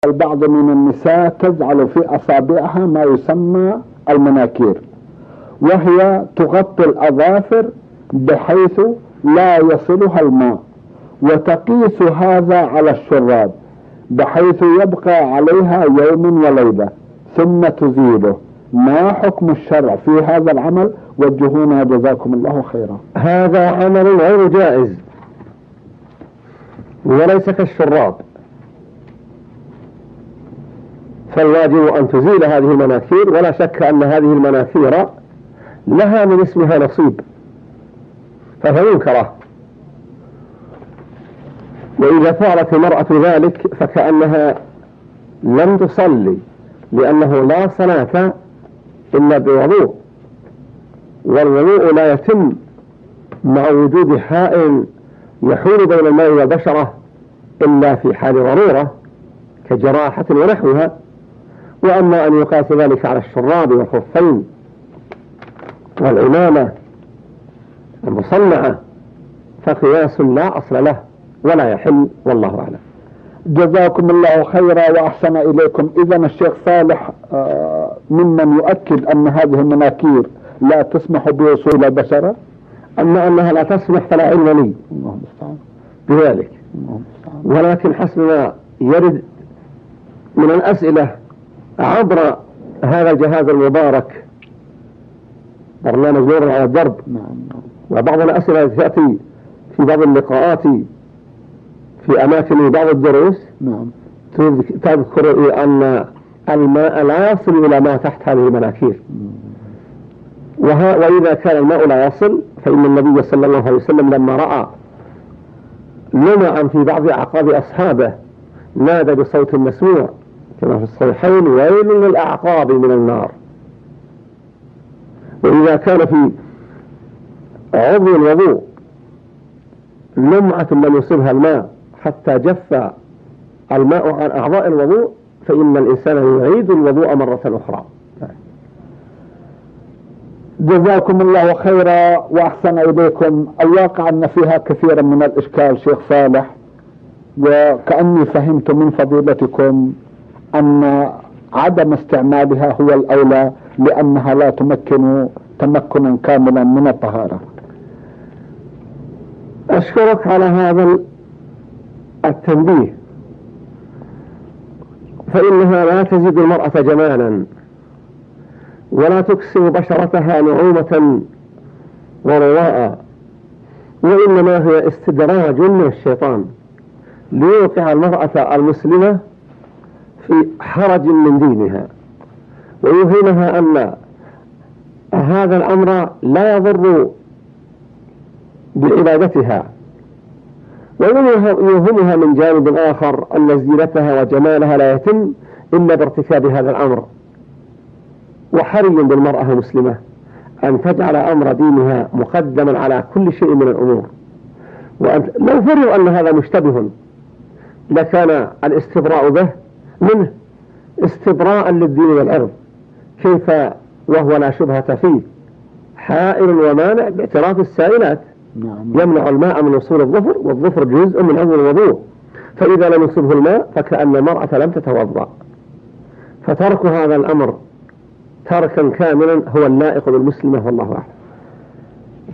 البعض من النساء تجعل في أصابعها ما يسمى المناكير، وهي تغطي الأظافر بحيث لا يصلها الماء، وتقيس هذا على الشراب بحيث يبقى عليها يوم وليلة ثم تزيله. ما حكم الشرع في هذا العمل؟ وجهونا جزاكم الله خيرا. هذا عمل غير جائز وليس كالشراب، فالواجب أن تزيل هذه المناكير، ولا شك أن هذه المناكير لها من اسمها نصيب فهي منكرة. وإذا فعلت المرأة ذلك فكأنها لم تصلي، لأنه لا صلاة إلا بوضوء، والوضوء لا يتم مع وجود حائل يحول بين الماء والبشرة إلا في حال ضرورة كجراحة ونحوها. وأما أن يقاس ذلك على الشراب والخفين والعمامة المصنعة فقياس لا أصل له ولا يحل، والله أعلم. جزاكم الله خيرا وأحسن إليكم. إذن الشيخ صالح ممن يؤكد أن هذه المناكير لا تسمح بوصول البشرة، أما أنها لا تسمح فلا علم لي بذلك، ولكن حسب ما يرد من الأسئلة عبر هذا الجهاز المبارك برنامج نور على الدرب، وبعض الأسئلة التي تأتي في بعض اللقاءات في أماكن بعض الدروس تذكر أن الماء لا يصل إلى ما تحت هذه المناكير، وإذا كان الماء لا يصل فإن النبي صلى الله عليه وسلم لما رأى لمعا في بعض أعقاب أصحابه نادى بصوت مسموع كما في الصحيحين: ويل للأعقاب من النار. وإذا كان في عضو الوضوء لمعة لم يصبها الماء حتى جف الماء عن أعضاء الوضوء فإن الإنسان يعيد الوضوء مرة أخرى. جزاكم الله خيرا وأحسن إليكم. الواقع أن فيها كثيرا من الإشكال شيخ صالح، وكأني فهمت من فضيلتكم أن عدم استعمالها هو الأولى لأنها لا تمكن تمكنا كاملا من الطهارة. أشكرك على هذا التنبيه، فإنها لا تزيد المرأة جمالا ولا تكسر بشرتها نعومة ورواء، وإنما هي استدراج من الشيطان ليوقع المرأة المسلمة في حرج من دينها، ويوهمها أن هذا الأمر لا يضر بعبادتها، ويوهمها من جانب آخر أن زينتها وجمالها لا يتم إلا بارتكاب هذا الأمر. وحري بالمرأة المسلمة أن تجعل أمر دينها مقدما على كل شيء من الأمور، لو فرض أن هذا مشتبه لكان الاستبراء به منه استبراء للدين والعرض، كيف وهو لا شبهة فيه حائل ومانع باعتراف السائلات يمنع الماء من وصول الظفر، والظفر جزء من أول الوضوء، فإذا لم يصبه الماء فكأن المرأة لم تتوضأ. فترك هذا الأمر تركا كاملا هو اللائق بالمسلمة، والله أعلم.